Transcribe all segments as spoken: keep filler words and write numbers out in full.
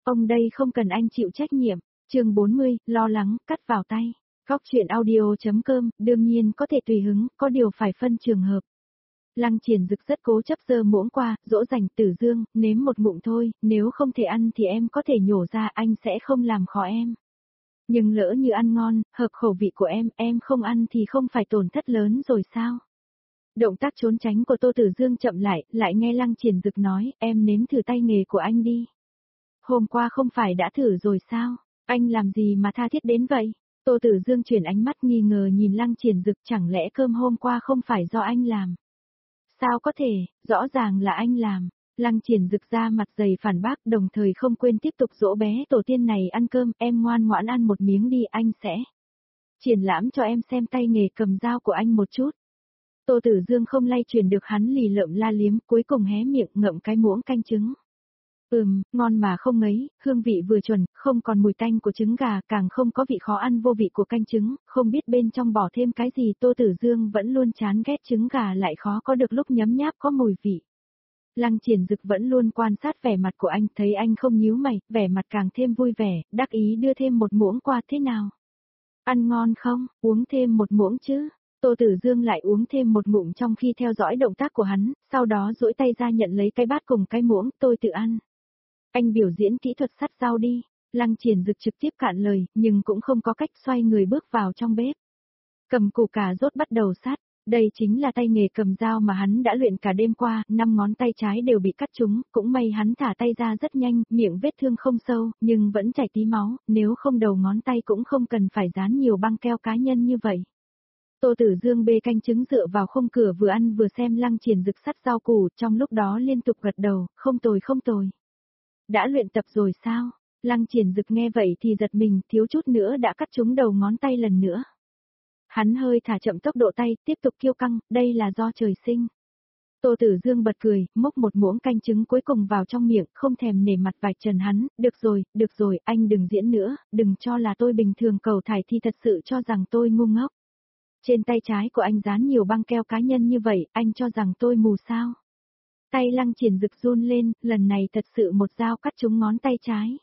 Ông đây không cần anh chịu trách nhiệm. Chương bốn mươi, lo lắng, cắt vào tay. Góc chuyện audio.com, đương nhiên có thể tùy hứng, có điều phải phân trường hợp. Lăng Triển Dực rất cố chấp giơ muỗng qua, dỗ dành Tử Dương, nếm một ngụm thôi, nếu không thể ăn thì em có thể nhổ ra, anh sẽ không làm khó em. Nhưng lỡ như ăn ngon, hợp khẩu vị của em, em không ăn thì không phải tổn thất lớn rồi sao? Động tác trốn tránh của Tô Tử Dương chậm lại, lại nghe Lăng Triển Dực nói, em nếm thử tay nghề của anh đi. Hôm qua không phải đã thử rồi sao? Anh làm gì mà tha thiết đến vậy? Tô Tử Dương chuyển ánh mắt nghi ngờ nhìn Lăng Triển Dực, chẳng lẽ cơm hôm qua không phải do anh làm? Sao có thể, rõ ràng là anh làm. Lăng Triển Dực ra mặt dày phản bác, đồng thời không quên tiếp tục dỗ bé tổ tiên này ăn cơm, em ngoan ngoãn ăn một miếng đi, anh sẽ triển lãm cho em xem tay nghề cầm dao của anh một chút. Tô Tử Dương không lay chuyển được hắn, lì lợm la liếm, cuối cùng hé miệng ngậm cái muỗng canh trứng. Ừm, ngon mà không ngấy, hương vị vừa chuẩn, không còn mùi tanh của trứng gà, càng không có vị khó ăn vô vị của canh trứng, không biết bên trong bỏ thêm cái gì. Tô Tử Dương vẫn luôn chán ghét trứng gà, lại khó có được lúc nhấm nháp có mùi vị. Lăng Triển Dực vẫn luôn quan sát vẻ mặt của anh, thấy anh không nhíu mày, vẻ mặt càng thêm vui vẻ, đắc ý đưa thêm một muỗng qua. Thế nào? Ăn ngon không? Uống thêm một muỗng chứ? Tô Tử Dương lại uống thêm một ngụm trong khi theo dõi động tác của hắn, sau đó duỗi tay ra nhận lấy cái bát cùng cái muỗng, tôi tự ăn. Anh biểu diễn kỹ thuật sắt dao đi. Lăng Triển Dực trực tiếp cạn lời, nhưng cũng không có cách, xoay người bước vào trong bếp. Cầm củ cà rốt bắt đầu sát. Đây chính là tay nghề cầm dao mà hắn đã luyện cả đêm qua, năm ngón tay trái đều bị cắt trúng, cũng may hắn thả tay ra rất nhanh, miệng vết thương không sâu, nhưng vẫn chảy tí máu, nếu không đầu ngón tay cũng không cần phải dán nhiều băng keo cá nhân như vậy. Tô Tử Dương bê canh trứng dựa vào khung cửa vừa ăn vừa xem Lăng Triển Dực sắt rau củ, trong lúc đó liên tục gật đầu, không tồi không tồi. Đã luyện tập rồi sao? Lăng Triển Dực nghe vậy thì giật mình, thiếu chút nữa đã cắt trúng đầu ngón tay lần nữa. Hắn hơi thả chậm tốc độ tay, tiếp tục kiêu căng, đây là do trời sinh. Tô Tử Dương bật cười, múc một muỗng canh trứng cuối cùng vào trong miệng, không thèm nể mặt vạch trần hắn, được rồi, được rồi, anh đừng diễn nữa, đừng cho là tôi bình thường cầu thải thì thật sự cho rằng tôi ngu ngốc. Trên tay trái của anh dán nhiều băng keo cá nhân như vậy, anh cho rằng tôi mù sao? Tay Lăng Triển Dực run lên, lần này thật sự một dao cắt trúng ngón tay trái.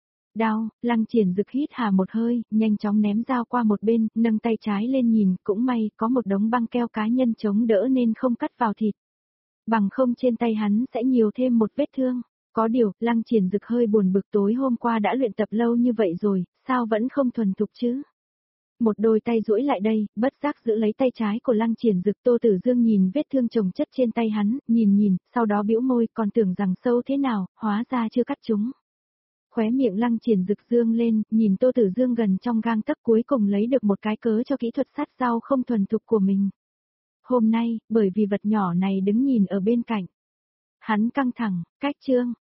Đau, Lăng Triển Dực hít hà một hơi, nhanh chóng ném dao qua một bên, nâng tay trái lên nhìn, cũng may, có một đống băng keo cá nhân chống đỡ nên không cắt vào thịt. Bằng không trên tay hắn sẽ nhiều thêm một vết thương. Có điều, Lăng Triển Dực hơi buồn bực, tối hôm qua đã luyện tập lâu như vậy rồi, sao vẫn không thuần thục chứ? Một đôi tay duỗi lại đây, bất giác giữ lấy tay trái của Lăng Triển Dực. Tô Tử Dương nhìn vết thương chồng chất trên tay hắn, nhìn nhìn, sau đó bĩu môi, còn tưởng rằng sâu thế nào, hóa ra chưa cắt trúng. Khóe miệng Lăng Triển Dực dương lên, nhìn Tô Tử Dương gần trong gang tấc, cuối cùng lấy được một cái cớ cho kỹ thuật sát dao không thuần thục của mình. Hôm nay, bởi vì vật nhỏ này đứng nhìn ở bên cạnh, hắn căng thẳng, cách chương,